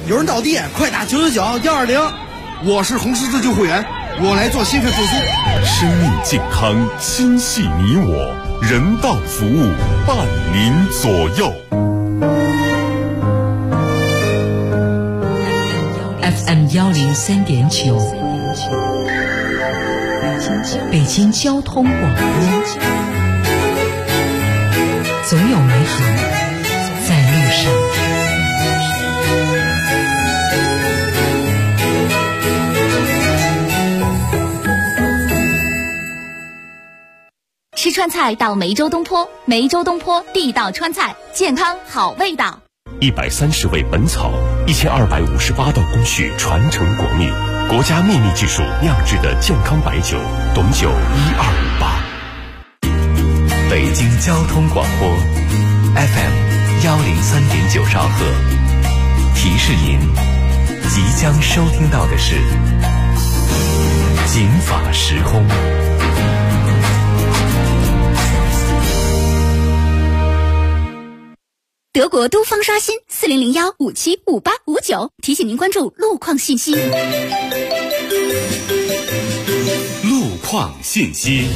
有人倒地，快打999-120。 我是红十字救护员，我来做心肺复苏。 生命健康，心系你我，人道服务伴您左右。 FM 103.9，北京交通广播，总有美好在路上。 吃川菜到梅州东坡，梅州东坡地道川菜，健康好味道。 130味本草，1258道工序传承国秘，国家秘密技术酿制的健康白酒，董酒1258。 北京交通广播 FM 103.9兆赫，提示您即将收听到的是警法时空。 德国都方刷新4001575859，提醒您关注路况信息。 路况信息，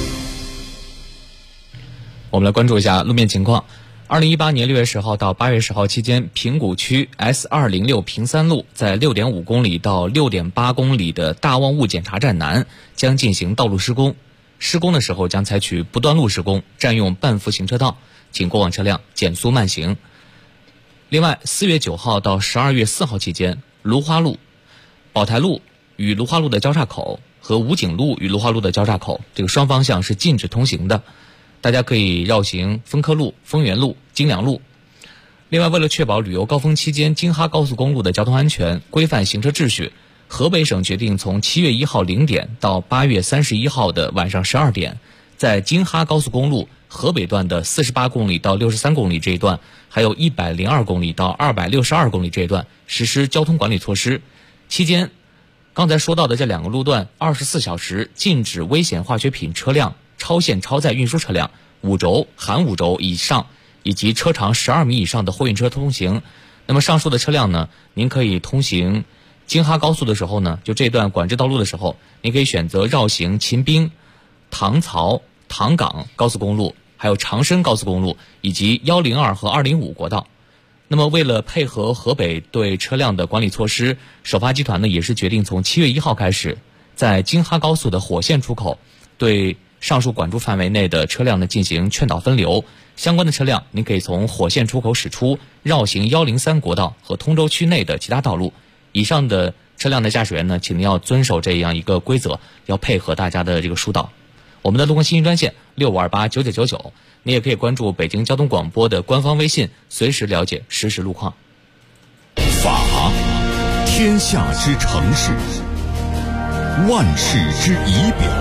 我们来关注一下路面情况。2018年6月10号到8月10号期间，平谷区 S206 平三路在6.5公里到6.8公里的大望雾检查站南将进行道路施工，施工的时候将采取不断路施工，占用半幅行车道，请过往车辆减速慢行。另外，4月9号到12月4号期间，芦花路、宝台路与芦花路的交叉口和武警路与芦花路的交叉口，这个双方向是禁止通行的，大家可以绕行丰科路、丰源路、金良路。另外，为了确保旅游高峰期间京哈高速公路的交通安全，规范行车秩序，河北省决定从7月1号0点到8月31号的晚上12点，在京哈高速公路河北段的48公里到63公里这一段，还有102公里到262公里这一段实施交通管理措施。期间，刚才说到的这两个路段24小时禁止危险化学品车辆、超限超载运输车辆、5轴含5轴以上以及车长12米以上的货运车通行。那么上述的车辆呢，您可以通行京哈高速的时候呢，就这段管制道路的时候，您可以选择绕行秦滨、唐曹、唐岗高速公路，还有长深高速公路以及102和205国道。那么为了配合河北对车辆的管理措施，首发集团呢也是决定从7月1号开始，在京哈高速的火线出口对上述管制范围内的车辆呢进行劝导分流。相关的车辆您可以从火线出口驶出，绕行103国道和通州区内的其他道路。以上的车辆的驾驶员呢，请您要遵守这样一个规则，要配合大家的这个疏导。我们的路况信息专线65289999，你也可以关注北京交通广播的官方微信，随时了解实时路况。 法，天下之城市，万世之仪表。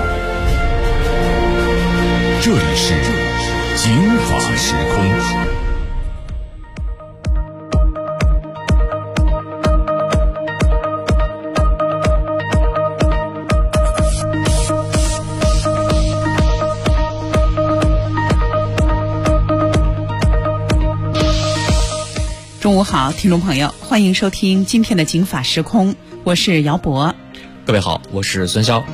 这里是警法时空。 中午好，听众朋友，欢迎收听今天的警法时空，我是姚博。 各位好，我是孙潇。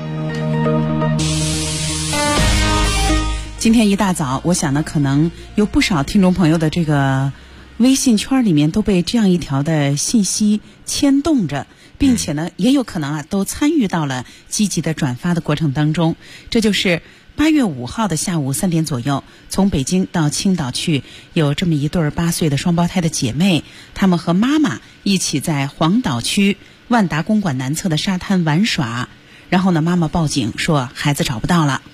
今天一大早，我想呢，可能有不少听众朋友的这个微信圈里面都被这样一条的信息牵动着，并且呢，也有可能都参与到了积极的转发的过程当中。这就是8月5号的下午3点左右，从北京到青岛去，有这么一对8岁的双胞胎的姐妹，她们和妈妈一起在黄岛区万达公馆南侧的沙滩玩耍。然后呢，妈妈报警说孩子找不到了。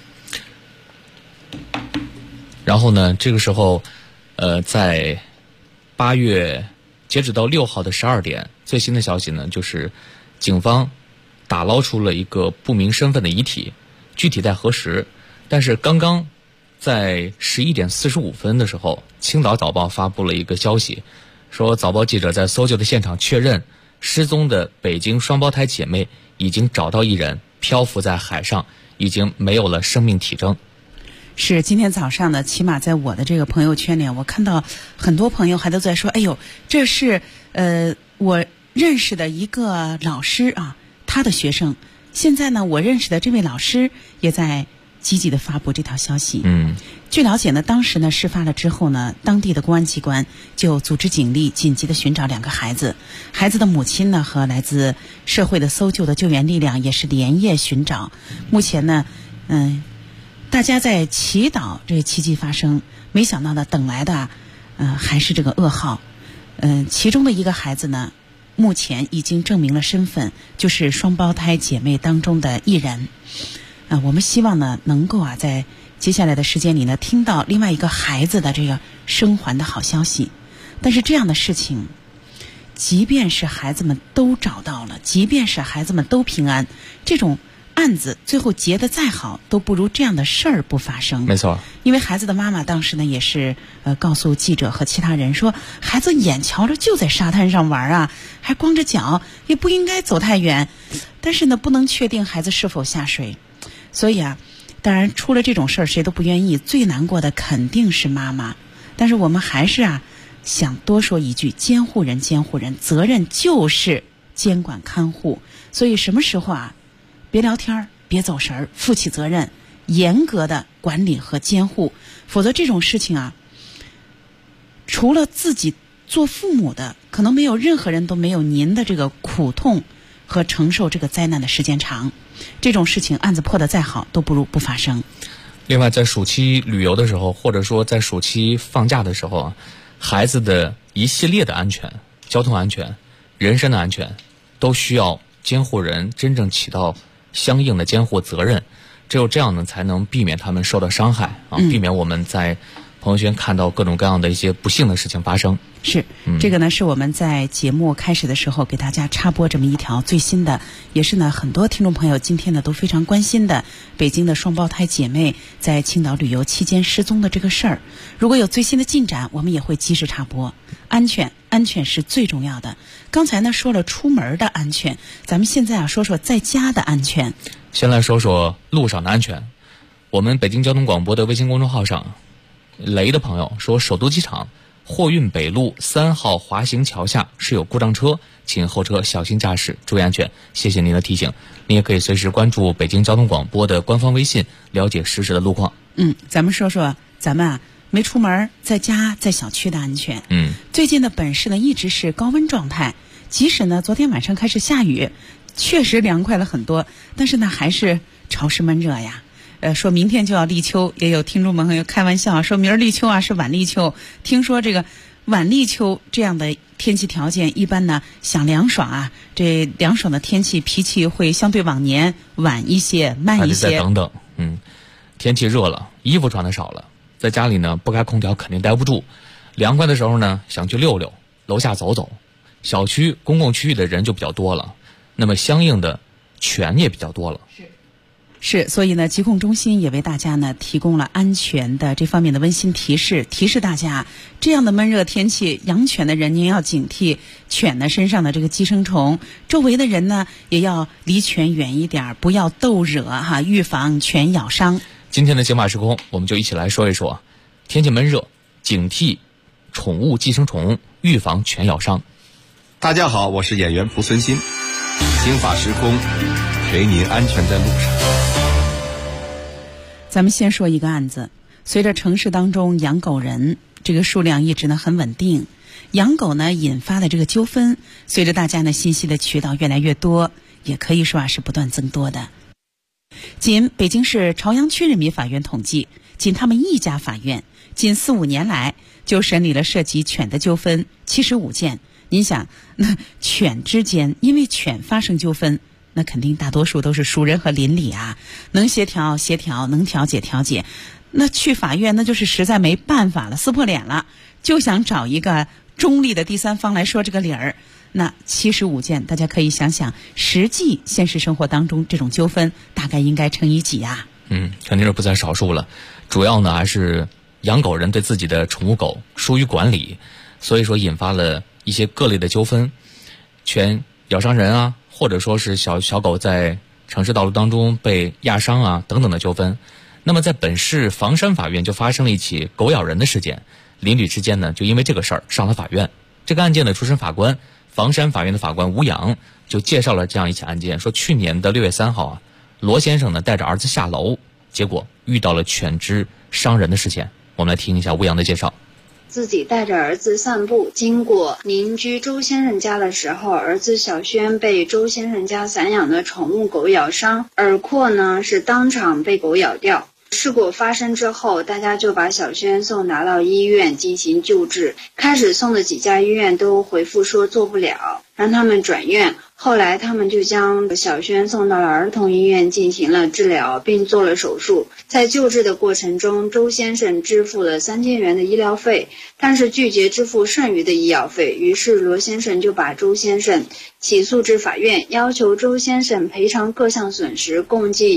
然后呢，这个时候，在8月截止到6号的12点，最新的消息呢，就是警方打捞出了一个不明身份的遗体，具体在核实。但是刚刚在11点45分的时候，青岛早报发布了一个消息，说早报记者在搜救的现场确认，失踪的北京双胞胎姐妹已经找到一人，漂浮在海上，已经没有了生命体征。 是今天早上呢，起码在我的这个朋友圈里，我看到很多朋友还都在说，哎呦，这是我认识的一个老师啊，他的学生，现在呢，我认识的这位老师也在积极的发布这条消息。据了解呢，当时呢事发了之后呢，当地的公安机关就组织警力紧急的寻找2个孩子，孩子的母亲呢和来自社会的搜救的救援力量也是连夜寻找。目前呢，大家在祈祷这个奇迹发生，没想到呢，等来的还是这个噩耗。其中的一个孩子呢，目前已经证明了身份，就是双胞胎姐妹当中的一人。我们希望呢，能够在接下来的时间里呢，听到另外一个孩子的这个生还的好消息。但是这样的事情，即便是孩子们都找到了，即便是孩子们都平安，这种案子最后结得再好，都不如这样的事儿不发生。 没错， 因为孩子的妈妈当时呢，也是告诉记者和其他人说，孩子眼瞧着就在沙滩上玩啊，还光着脚，也不应该走太远。但是呢，不能确定孩子是否下水，所以当然出了这种事儿，谁都不愿意，最难过的肯定是妈妈。但是我们还是想多说一句，监护人，责任就是监管看护。所以什么时候别聊天，别走神儿，负起责任，严格的管理和监护，否则这种事情除了自己做父母的，可能没有任何人都没有您的这个苦痛和承受这个灾难的时间长。这种事情案子破得再好，都不如不发生。 另外，在暑期旅游的时候，或者说在暑期放假的时候孩子的一系列的安全、交通安全、人身的安全，都需要监护人真正起到相应的监护责任。只有这样呢，才能避免他们受到伤害避免我们在朋友圈看到各种各样的一些不幸的事情发生。 是，这个呢是我们在节目开始的时候给大家插播这么一条最新的，也是呢很多听众朋友今天呢都非常关心的北京的双胞胎姐妹在青岛旅游期间失踪的这个事儿。如果有最新的进展，我们也会及时插播。安全是最重要的。刚才呢说了出门的安全，咱们现在说说在家的安全。 先来说说路上的安全。我们北京交通广播的微信公众号上，雷的朋友说，首都机场货运北路3号滑行桥下是有故障车，请后车小心驾驶，注意安全。谢谢您的提醒。您也可以随时关注北京交通广播的官方微信，了解实时的路况。 咱们说说咱们没出门，在家在小区的安全。最近的本市呢一直是高温状态，即使呢昨天晚上开始下雨，确实凉快了很多，但是呢还是潮湿闷热呀。说明天就要立秋，也有听众朋友开玩笑说明儿立秋是晚立秋。听说这个晚立秋这样的天气条件，一般呢想凉爽这凉爽的天气脾气会相对往年晚一些，慢一些。 再等等，天气热了，衣服穿的少了，在家里呢不开空调肯定待不住，凉快的时候呢想去溜溜，楼下走走，小区公共区域的人就比较多了，那么相应的犬也比较多了。 是，所以呢，疾控中心也为大家呢提供了安全的这方面的温馨提示大家，这样的闷热天气，养犬的人您要警惕犬呢身上的这个寄生虫，周围的人呢也要离犬远一点，不要逗惹预防犬咬伤。 今天的解码时空，我们就一起来说一说天气闷热，警惕宠物寄生虫，预防犬咬伤。 大家好，我是演员蒲存昕，刑法时空陪您安全在路上。 咱们先说一个案子，随着城市当中养狗人这个数量一直呢很稳定，养狗呢引发的这个纠纷，随着大家呢信息的渠道越来越多，也可以说是不断增多的。仅北京市朝阳区人民法院统计，仅他们一家法院近4-5年来就审理了涉及犬的纠纷75件。您想，那犬之间因为犬发生纠纷，那肯定大多数都是熟人和邻里能协调协调，能调解调解。那去法院那就是实在没办法了，撕破脸了，就想找一个中立的第三方来说这个理儿。那75件，大家可以想想，实际现实生活当中这种纠纷大概应该乘以几肯定是不在少数了。主要呢还是养狗人对自己的宠物狗疏于管理，所以说引发了一些各类的纠纷，犬咬伤人或者说是小狗在城市道路当中被压伤等等的纠纷。那么在本市房山法院就发生了一起狗咬人的事件，邻里之间呢就因为这个事儿上了法院。这个案件的初审法官房山法院的法官吴阳就介绍了这样一起案件，说去年的6月3号啊，罗先生呢带着儿子下楼，结果遇到了犬只伤人的事件。我们来听一下吴阳的介绍。 自己带着儿子散步，经过邻居周先生家的时候，儿子小轩被周先生家散养的宠物狗咬伤，耳廓呢是当场被狗咬掉。事故发生之后，大家就把小轩送达到医院进行救治。开始送的几家医院都回复说做不了，让他们转院。后来他们就将小轩送到了儿童医院进行了治疗，并做了手术。在救治的过程中，周先生支付了3000元的医疗费，但是拒绝支付剩余的医药费。于是罗先生就把周先生起诉至法院，要求周先生赔偿各项损失，共计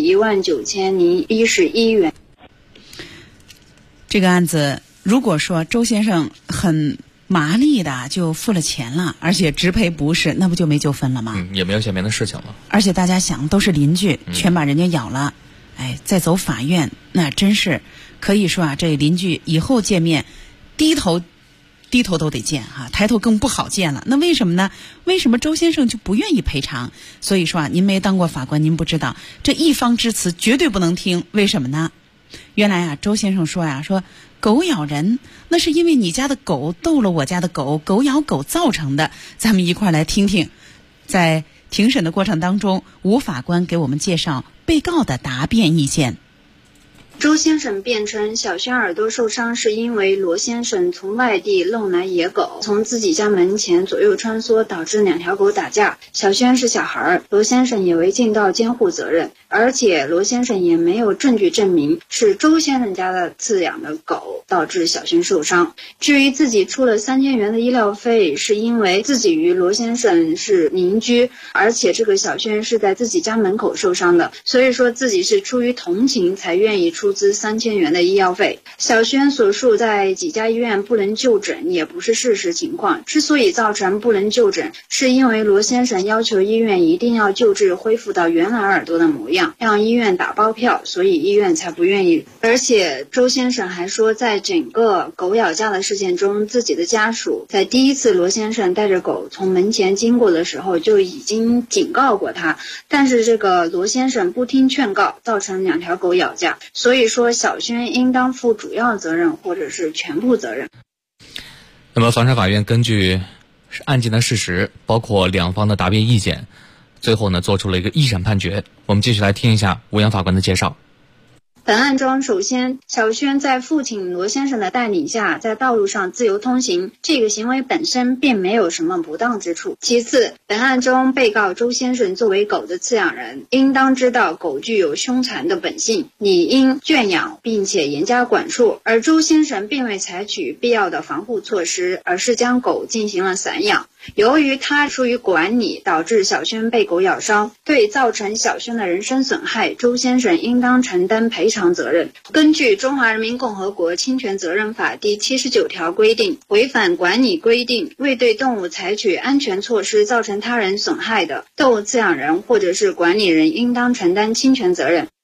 19011元。 这个案子，如果说周先生很麻利的就付了钱了，而且直赔不是，那不就没纠纷了吗？ 也没有前面的事情了。 而且大家想，都是邻居，全把人家咬了，再走法院，那真是可以说啊，这邻居以后见面，低头都得见哈，抬头更不好见了。那为什么呢？为什么周先生就不愿意赔偿？所以说啊，您没当过法官，您不知道，这一方之词绝对不能听。为什么呢？原来啊，周先生说狗咬人，那是因为你家的狗逗了我家的狗，狗咬狗造成的。咱们一块来听听，在庭审的过程当中，吴法官给我们介绍被告的答辩意见。 周先生辩称，小轩耳朵受伤是因为罗先生从外地弄来野狗，从自己家门前左右穿梭，导致2条狗打架。小轩是小孩，罗先生也为尽到监护责任，而且罗先生也没有证据证明是周先生家的饲养的狗导致小轩受伤。至于自己出了3000元的医疗费，是因为自己与罗先生是邻居，而且这个小轩是在自己家门口受伤的，所以说自己是出于同情才愿意出资3000元的医药费。小轩所述在几家医院不能就诊也不是事实情况，之所以造成不能就诊，是因为罗先生要求医院一定要救治恢复到原来耳朵的模样，让医院打包票，所以医院才不愿意。而且周先生还说，在整个狗咬架的事件中，自己的家属在第一次罗先生带着狗从门前经过的时候就已经警告过他，但是这个罗先生不听劝告，造成2条狗咬架，所以说小轩应当负主要责任或者是全部责任。 那么房山法院根据案件的事实，包括两方的答辩意见，最后呢做出了一个一审判决。我们继续来听一下吴阳法官的介绍。 本案中，首先，小轩在父亲罗先生的带领下，在道路上自由通行，这个行为本身并没有什么不当之处。其次，本案中被告周先生作为狗的饲养人，应当知道狗具有凶残的本性，理应圈养并且严加管束，而周先生并未采取必要的防护措施，而是将狗进行了散养。由于他疏于管理，导致小轩被狗咬伤，对造成小轩的人身损害，周先生应当承担赔偿责任。根据《中华人民共和国侵权责任法》第79条规定，违反管理规定，未对动物采取安全措施造成他人损害的，动物饲养人或者是管理人应当承担侵权责任。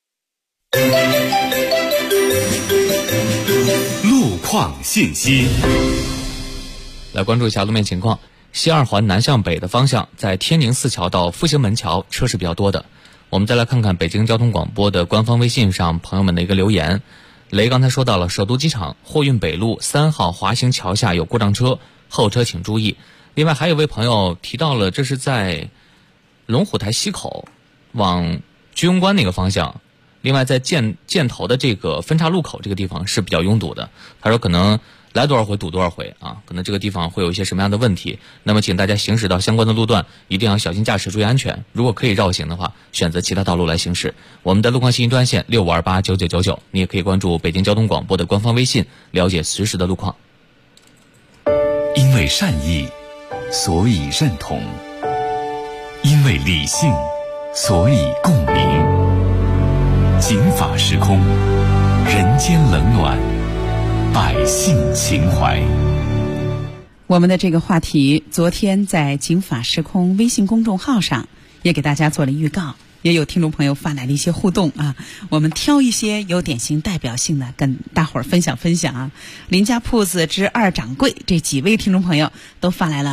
路况信息， 来关注一下路面情况。西二环南向北的方向，在天宁四桥到复兴门桥车是比较多的。我们再来看看北京交通广播的官方微信上朋友们的一个留言。雷刚才说到了首都机场货运北路3号华兴桥下有过障车，后车请注意。另外还有位朋友提到了，这是在龙虎台西口往居庸关那个方向，另外在箭头的这个分岔路口这个地方是比较拥堵的。他说可能来多少回堵多少回啊，可能这个地方会有一些什么样的问题。那么请大家行驶到相关的路段一定要小心驾驶，注意安全。如果可以绕行的话，选择其他道路来行驶。我们的路况信息专线65289999，你也可以关注北京交通广播的官方微信，了解实时的路况。 因为善意，所以认同；因为理性，所以共鸣。警法时空，人间冷暖，百姓情怀。 我们的这个话题昨天在警法时空微信公众号上也给大家做了预告，也有听众朋友发来了一些互动啊，我们挑一些有典型代表性的跟大伙儿分享分享啊。林家铺子之二掌柜这几位听众朋友都发来了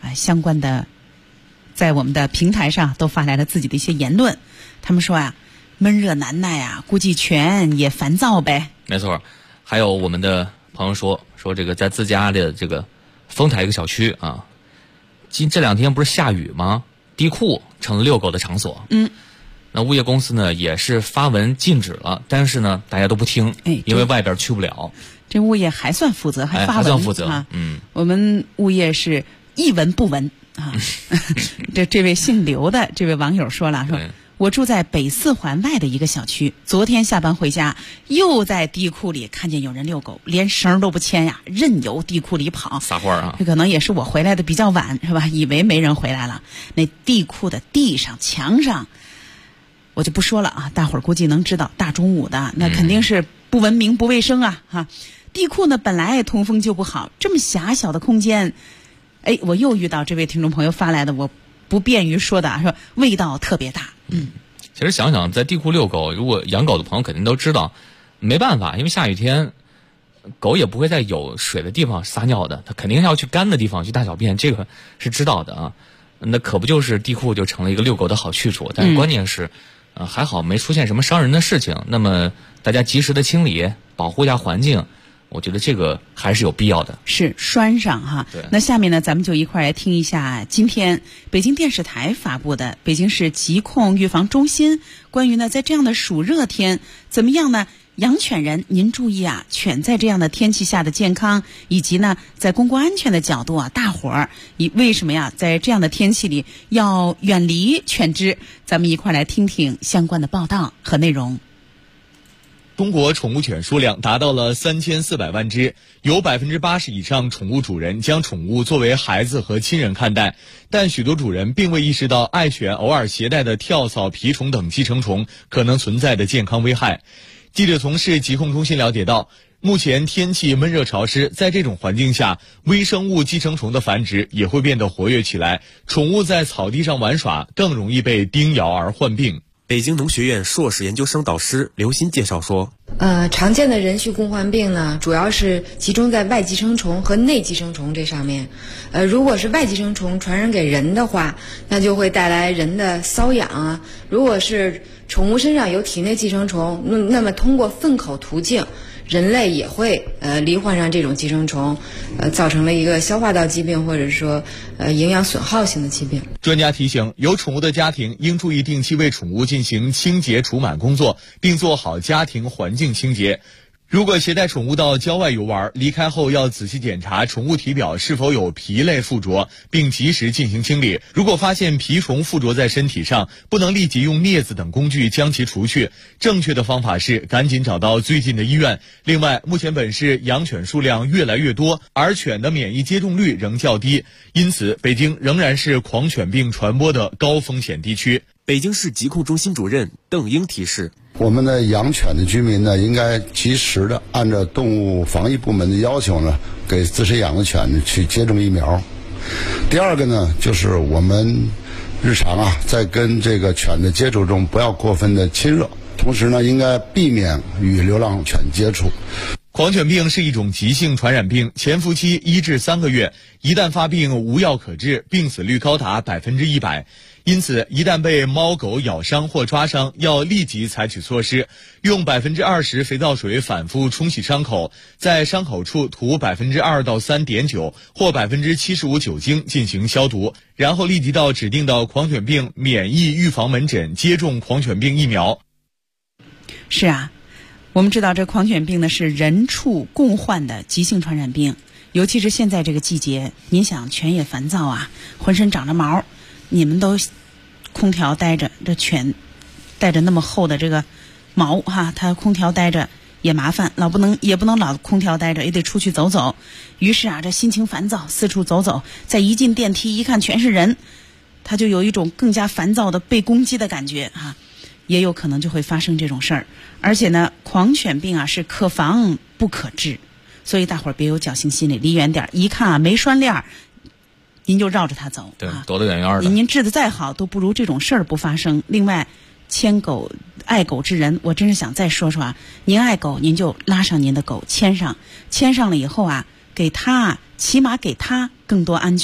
相关的在我们的平台上都发来了自己的一些言论。他们说闷热难耐估计犬也烦躁呗。 没错，还有我们的朋友说这个在自家的这个丰台一个小区这2天不是下雨吗？地库成了遛狗的场所。那物业公司呢也是发文禁止了，但是呢大家都不听，因为外边去不了。 这物业还算负责，还发文， 还算负责我们物业是一文不闻这位姓刘的这位网友说了，说我住在北4环外的一个小区，昨天下班回家，又在地库里看见有人遛狗，连绳都不牵任由地库里跑， 撒欢啊！ 这可能也是我回来的比较晚，是吧？以为没人回来了。那地库的地上、墙上，我就不说了大伙儿估计能知道，大中午的那肯定是不文明、不卫生地库呢本来通风就不好，这么狭小的空间，我又遇到这位听众朋友发来的，我不便于说的，说味道特别大。 其实想想，在地库遛狗，如果养狗的朋友肯定都知道，没办法，因为下雨天，狗也不会在有水的地方撒尿的，它肯定要去干的地方去大小便，这个是知道的那可不就是地库就成了一个遛狗的好去处？但是关键是，还好没出现什么伤人的事情。那么大家及时的清理，保护一下环境。我觉得这个还是有必要的。 是拴上那下面呢，咱们就一块来听一下今天北京电视台发布的北京市疾控预防中心关于呢在这样的暑热天怎么样呢？养犬人您注意犬在这样的天气下的健康，以及呢在公共安全的角度大伙儿为什么在这样的天气里要远离犬只？咱们一块来听听相关的报道和内容。 中国宠物犬数量达到了3400万只，有80%以上宠物主人将宠物作为孩子和亲人看待，但许多主人并未意识到爱犬偶尔携带的跳蚤、蜱虫等寄生虫可能存在的健康危害。记者从市疾控中心了解到，目前天气闷热潮湿，在这种环境下，微生物寄生虫的繁殖也会变得活跃起来，宠物在草地上玩耍更容易被叮咬而患病。 北京农学院硕士研究生导师刘鑫介绍说， 常见的人畜共患病呢，主要是集中在外寄生虫和内寄生虫这上面。如果是外寄生虫传染给人的话，那就会带来人的瘙痒如果是宠物身上有体内寄生虫，那么通过粪口途径，人类也会罹患上这种寄生虫，造成了一个消化道疾病或者说营养损耗性的疾病。 专家提醒，有宠物的家庭应注意定期为宠物进行清洁除螨工作，并做好家庭环境清洁。如果携带宠物到郊外游玩，离开后要仔细检查宠物体表是否有蜱类附着，并及时进行清理。如果发现蜱虫附着在身体上，不能立即用镊子等工具将其除去，正确的方法是赶紧找到最近的医院。另外，目前本市养犬数量越来越多，而犬的免疫接种率仍较低，因此北京仍然是狂犬病传播的高风险地区。 北京市疾控中心主任邓英提示， 我们的养犬的居民呢，应该及时的按照动物防疫部门的要求呢，给自身养的犬去接种疫苗。第二个呢，就是我们日常在跟这个犬的接触中不要过分的亲热，同时呢，应该避免与流浪犬接触。 狂犬病是一种急性传染病，潜伏期1至3个月，一旦发病无药可治，病死率高达100%。因此，一旦被猫狗咬伤或抓伤，要立即采取措施，用20%肥皂水反复冲洗伤口，在伤口处涂2%到3.9%或75%酒精进行消毒，然后立即到指定的狂犬病免疫预防门诊接种狂犬病疫苗。 是我们知道这狂犬病呢是人畜共患的急性传染病，尤其是现在这个季节，您想犬也烦躁浑身长着毛，你们都空调待着，这犬带着那么厚的这个毛它空调待着也麻烦，也不能老空调待着，也得出去走走。于是这心情烦躁，四处走走，再一进电梯一看全是人，他就有一种更加烦躁的被攻击的感觉也有可能就会发生这种事儿。而且呢，狂犬病是可防不可治，所以大伙儿别有侥幸心理，离远点，一看没拴链，您就绕着它走， 对，躲得远远的。 您治得再好，都不如这种事儿不发生。另外，爱狗之人，我真是想再说说您爱狗，您就拉上您的狗，牵上了以后起码给它更多安全，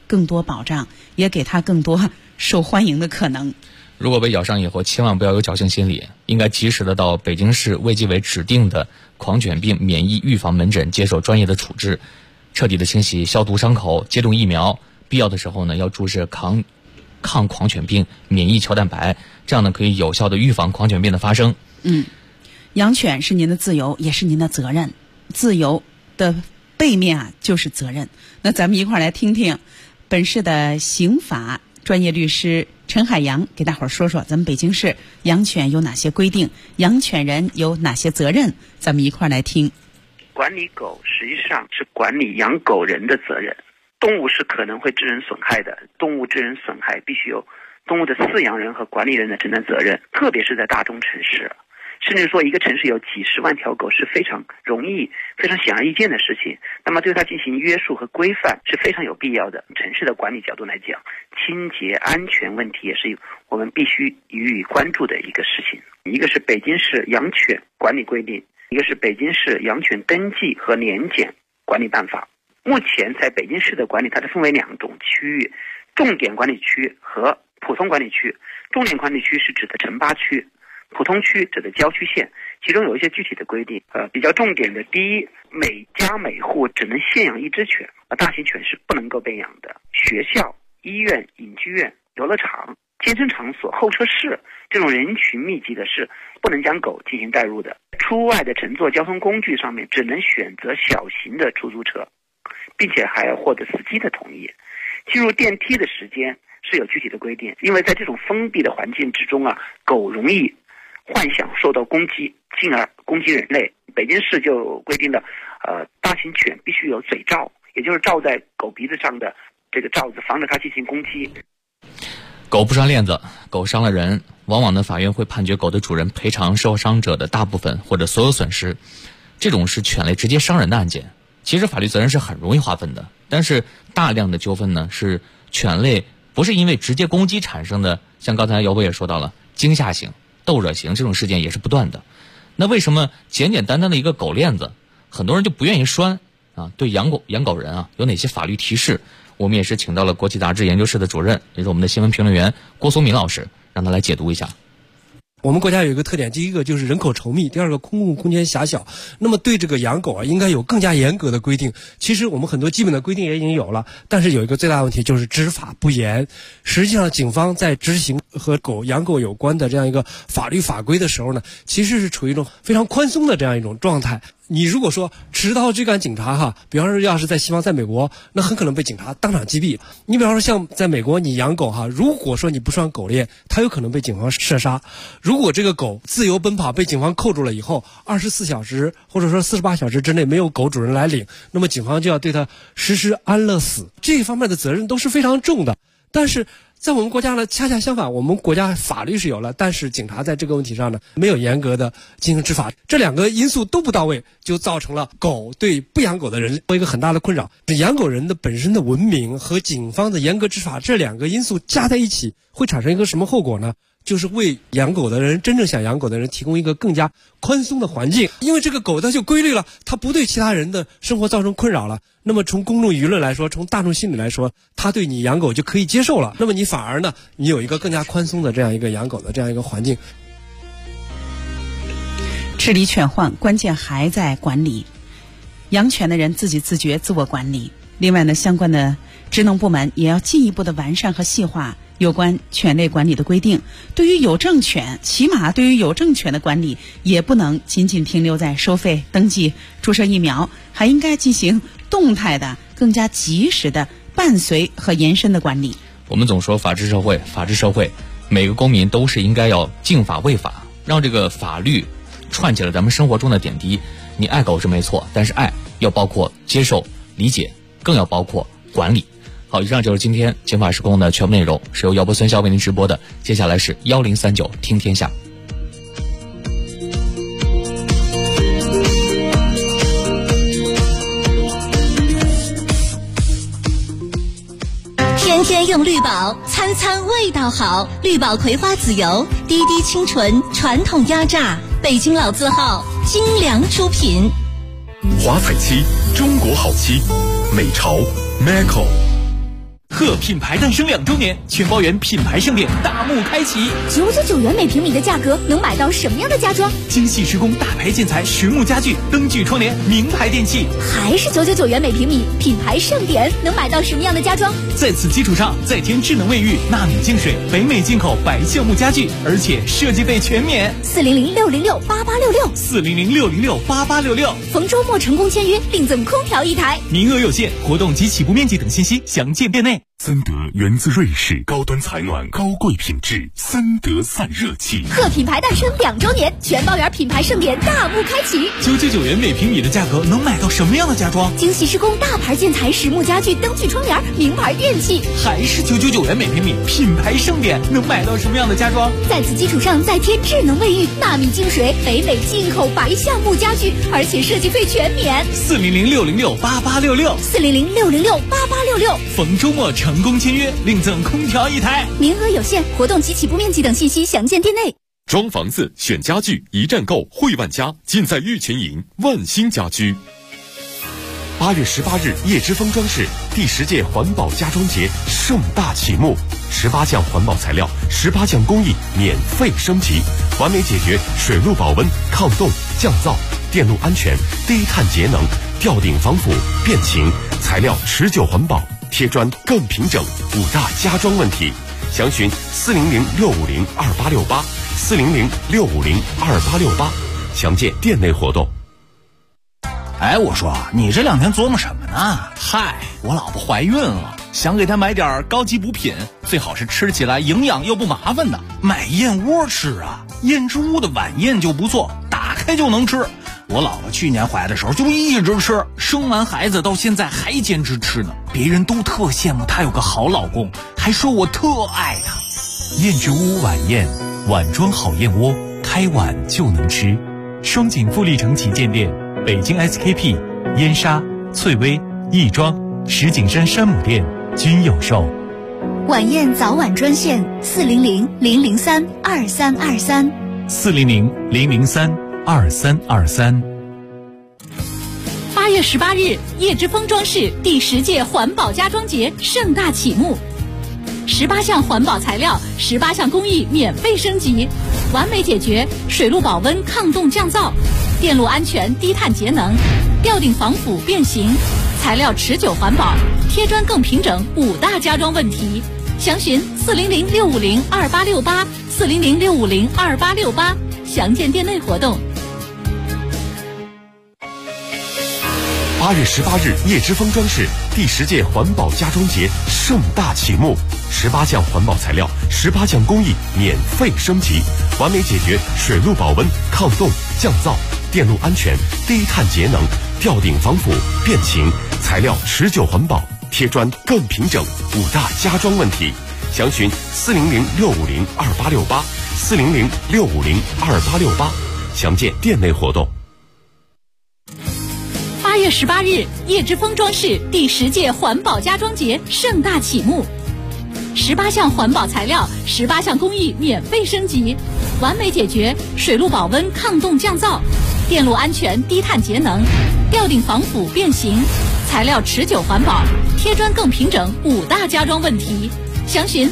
更多保障，也给它更多受欢迎的可能。 如果被咬伤以后，千万不要有侥幸心理，应该及时的到北京市卫计委指定的狂犬病免疫预防门诊接受专业的处置，彻底的清洗消毒伤口，接种疫苗，必要的时候呢要注射抗狂犬病免疫球蛋白，这样呢可以有效的预防狂犬病的发生。 养犬是您的自由，也是您的责任。自由的背面就是责任。那咱们一块儿来听听本市的刑法专业律师陈海洋给大伙儿说说咱们北京市养犬有哪些规定，养犬人有哪些责任，咱们一块儿来听。 管理狗实际上是管理养狗人的责任。动物是可能会致人损害的，动物致人损害必须由动物的饲养人和管理人的承担责任，特别是在大中城市，甚至说一个城市有几十万条狗是非常容易、非常显而易见的事情，那么对它进行约束和规范是非常有必要的。城市的管理角度来讲，清洁安全问题也是我们必须予以关注的一个事情。一个是北京市养犬管理规定，一个是北京市养犬登记和年检管理办法。目前在北京市的管理，它是分为2种区域，重点管理区和普通管理区。重点管理区是指的城八区，普通区指的郊区县，其中有一些具体的规定。比较重点的，第一，每家每户只能限养1只犬，大型犬是不能够被养的。学校、医院、影剧院、游乐场、健身场所、候车室这种人群密集的是不能将狗进行带入的。出外的乘坐交通工具上面只能选择小型的出租车，并且还要获得司机的同意。进入电梯的时间是有具体的规定，因为在这种封闭的环境之中狗容易幻想受到攻击，进而攻击人类。北京市就规定了，大型犬必须有嘴罩，也就是罩在狗鼻子上的这个罩子，防止它进行攻击。 狗不拴链子，狗伤了人，往往呢法院会判决狗的主人赔偿受伤者的大部分或者所有损失。这种是犬类直接伤人的案件，其实法律责任是很容易划分的，但是大量的纠纷呢是犬类不是因为直接攻击产生的，像刚才姚博也说到了，惊吓型、逗惹型这种事件也是不断的。那为什么简简单单的一个狗链子，很多人就不愿意拴啊？对养狗人有哪些法律提示？我们也是请到了国际杂志研究室的主任，也是我们的新闻评论员郭松敏老师，让他来解读一下。 我们国家有一个特点，第一个就是人口稠密，第二个公共空间狭小。那么对这个养狗应该有更加严格的规定。其实我们很多基本的规定也已经有了，但是有一个最大的问题就是执法不严。实际上警方在执行和养狗有关的这样一个法律法规的时候呢，其实是处于一种非常宽松的这样一种状态。你如果说持刀追赶警察比方说要是在西方，在美国，那很可能被警察当场击毙。你比方说像在美国你养狗如果说你不拴狗链，它有可能被警方射杀。如果这个狗自由奔跑被警方扣住了以后，24小时或者说48小时之内没有狗主人来领，那么警方就要对它实施安乐死。这方面的责任都是非常重的。但是在我们国家呢，恰恰相反，我们国家法律是有了，但是警察在这个问题上呢，没有严格的进行执法。这2个因素都不到位，就造成了狗对不养狗的人有一个很大的困扰。养狗人的本身的文明和警方的严格执法，这2个因素加在一起，会产生一个什么后果呢？就是为养狗的人，真正想养狗的人提供一个更加宽松的环境。因为这个狗它就规律了，它不对其他人的生活造成困扰了，那么从公众舆论来说，从大众心理来说，它对你养狗就可以接受了。那么你反而呢，你有一个更加宽松的这样一个养狗的这样一个环境。 治理犬患关键还在管理，养犬的人自己自觉自我管理。另外呢，相关的职能部门也要进一步的完善和细化有关犬类管理的规定。对于有证犬，起码对于有证犬的管理，也不能仅仅停留在收费、登记、注射疫苗，还应该进行动态的、更加及时的伴随和延伸的管理。 我们总说法治社会，每个公民都是应该要敬法畏法，让这个法律串起了咱们生活中的点滴。你爱狗是没错，但是爱要包括接受、理解，更要包括管理。好，以上就是今天警法时空的全部内容，是由姚博孙骁为您直播的。接下来是1039听天下。 天天用绿宝，餐餐味道好。绿宝葵花籽油，滴滴清纯，传统压榨，北京老字号，精良出品。 华彩漆，中国好漆，美潮 Macco。 贺品牌诞生2周年，全包园品牌盛典大幕开启 ，999元每平米的价格能买到什么样的家装？ 精细施工大牌建材实木家具、灯具窗帘、名牌电器， 还是999元每平米，品牌盛典能买到什么样的家装？ 在此基础上再添智能卫浴、纳米净水、北美进口白橡木家具，而且设计费全免。 400-606-8866，400-606-8866，逢周末成功签约另赠空调1台， 名额有限，活动及起步面积等信息详见店内。 森德源自瑞士，高端采暖，高贵品质，森德散热器。 贺品牌诞生2周年，全包园品牌盛典大幕开启 ，999元每平米的价格能买到什么样的家装？ 精细施工大牌建材实木家具、灯具窗帘、名牌电器， 还是999元每平米，品牌盛典能买到什么样的家装？ 在此基础上再添智能卫浴、纳米净水、北美进口白橡木家具，而且设计费全免。 400-606-8866，400-606-8866，逢周末成功签约另赠空调1台， 名额有限，活动及起步面积等信息详见店内。 装房子选家具，一站购汇万家，尽在玉泉营万兴家居。8月18日，叶之峰装饰第10届环保家装节盛大启幕，18项环保材料，18项工艺免费升级，完美解决水路保温、抗冻、降噪、电路安全、低碳节能、吊顶防腐、变形、材料持久环保、贴砖更平整5大家装问题。详询400-650-2868，400-650-2868，详见店内活动。 哎，我说你这2天琢磨什么呢？嗨，我老婆怀孕了，想给她买点高级补品，最好是吃起来营养又不麻烦的。买燕窝吃啊，燕之屋的晚宴就不错，打开就能吃。我老婆去年怀的时候就一直吃，生完孩子到现在还坚持吃呢。别人都特羡慕她有个好老公，还说我特爱她。 燕之屋晚宴，碗装好燕窝，开碗就能吃。双井富力城旗舰店，北京 SKP、燕莎、翠微、亦庄、石景山山姆店均有售。 晚宴早晚专线 400-003-2323，400-003-2323。 8月18日，叶之峰装饰第10届环保家装节盛大启幕，18项环保材料，18项工艺免费升级，完美解决水路保温、抗冻降噪、电路安全、低碳节能、吊顶防腐变形、材料持久环保、贴砖更平整5大家装问题。详询400-650-2868，400-650-2868，详见店内活动。 8月18日，叶之峰装饰第10届环保家装节盛大启幕，18项环保材料，18项工艺免费升级，完美解决水路保温、抗冻、降噪、电路安全、低碳节能、吊顶防腐、变形、材料持久环保、贴砖更平整5大家装问题。详询400-650-2868，400-650-2868，详见店内活动。 8月18日，叶之峰装饰第10届环保家装节盛大启幕，18项环保材料，18项工艺免费升级，完美解决水路保温、抗冻降噪、电路安全、低碳节能、吊顶防腐变形、材料持久环保、贴砖更平整5大家装问题。详询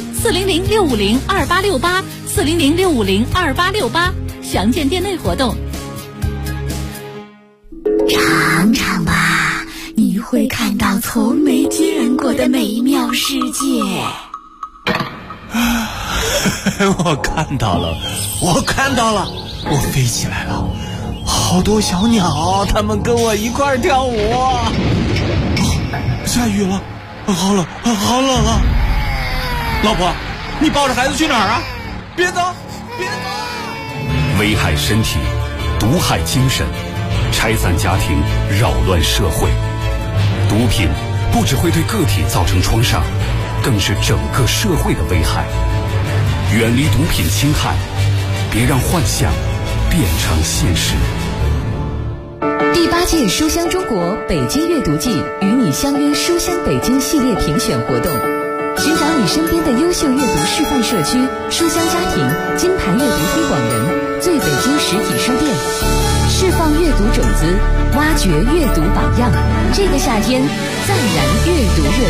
400-650-2868，400-650-2868，详见店内活动。 尝尝吧，你会看到从没见过的美妙世界。 我看到了，我飞起来了，好多小鸟，它们跟我一块儿跳舞。下雨了，好冷啊！老婆，你抱着孩子去哪儿啊？别走！ 危害身体，毒害精神，拆散家庭，扰乱社会。毒品不只会对个体造成创伤，更是整个社会的危害。远离毒品侵害，别让幻想变成现实。 第8届书香中国北京阅读季与你相约书香北京系列评选活动，寻找你身边的优秀阅读示范社区、书香家庭、金牌阅读推广人、最北京实体书店，释放阅读种子，挖掘阅读榜样。这个夏天，再燃阅读热